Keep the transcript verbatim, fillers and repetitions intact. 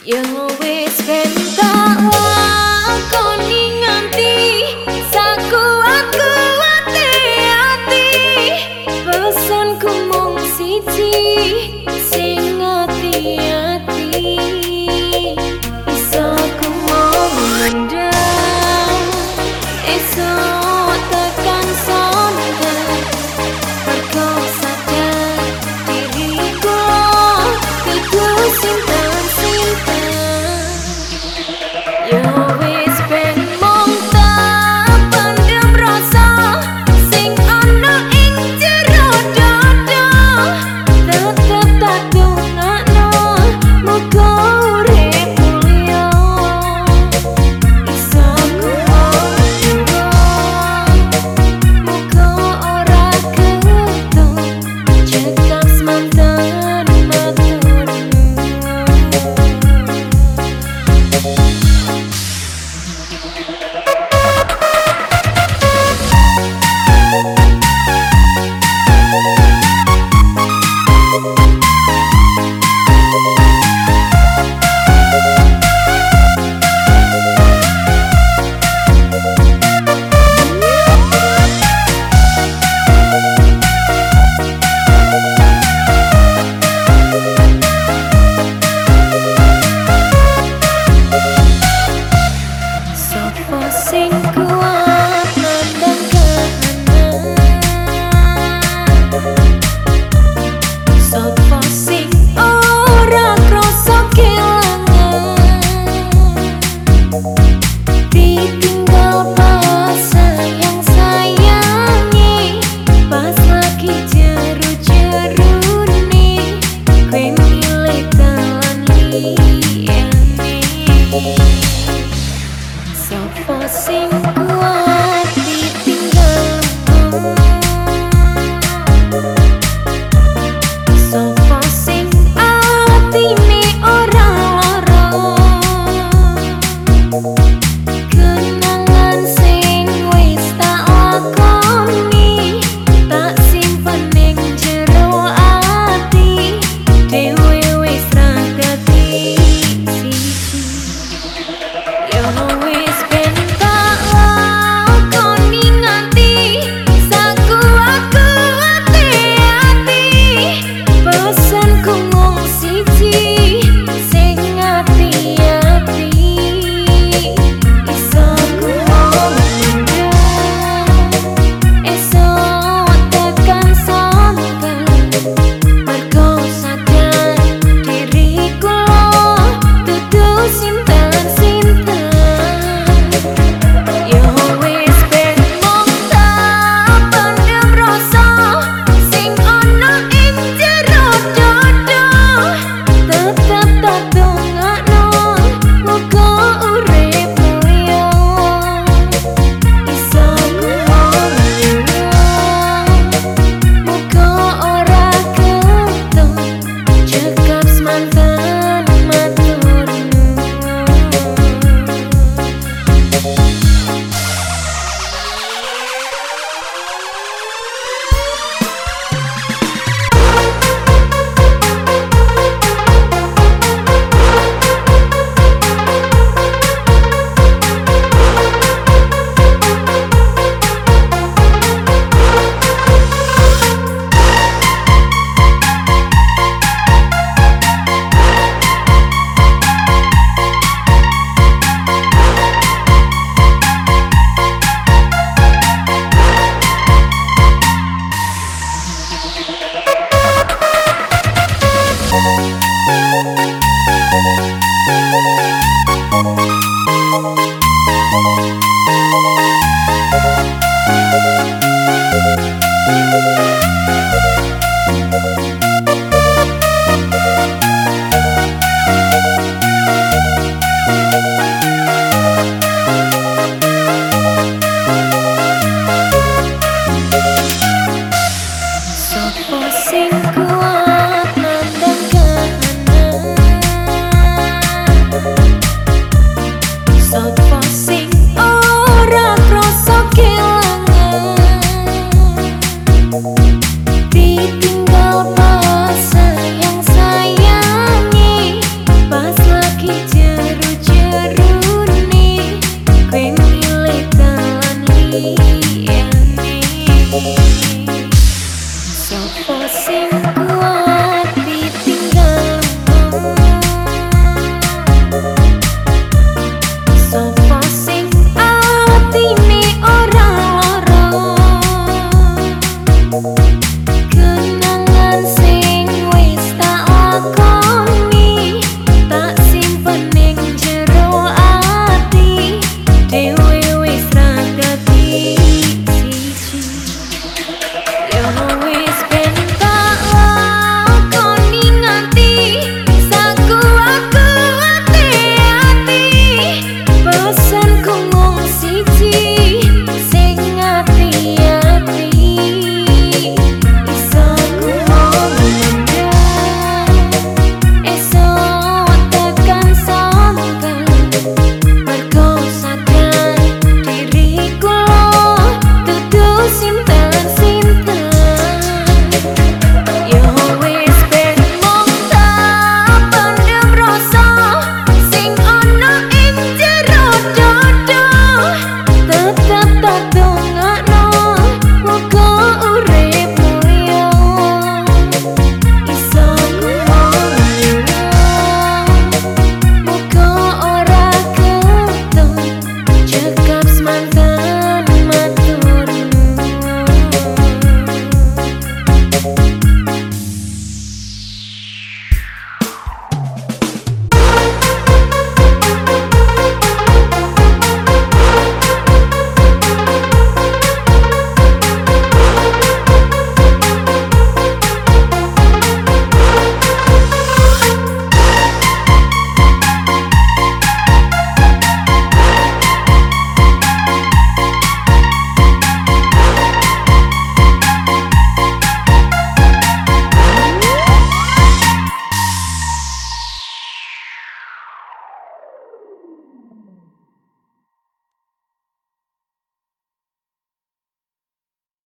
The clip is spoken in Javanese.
Yo wis ben tak lakoni nganti sakuat-kuate ati. Pesanku mung siji sing ati-ati. Iso ku mung mendem esok tekan sonten. Mergo sadar diriku kudu simpen-simpen. Yo wis ben mung tak pendem rasa sing ana ing jero dada. Tetep tak dongakno muga urip mulya. Iso kuwono muga ora ketong cekap semanten matur nuwun. Sopo sing kuat nandang kahanan? Sopo sing ora krasa kelangan? Ditinggal pas sayang-sayangi, pas lagi jeru-jerune, kowe milih dalan liyane. Sopo sing kuat ditinggalmu? Sopo sing atine ora lara? Kenangan sing wis tak lakoni, tak simpen ning jero ati. Dewe wis ra dadi siji. Yo wis ben tak lakoni nganti sakuat-kuate ati. Pesanku mung siji sing ati-ati. Iso kuwono esok tekan sonten. Mergo sadar diriku dudu sinten-sinten. Yo wis ben mung tak pendem rasa sing ana ing jero dada. Tetep tak dongakno muga urip mulya. Iso kuwono muga ora ketong cekap semanten matur nuwun.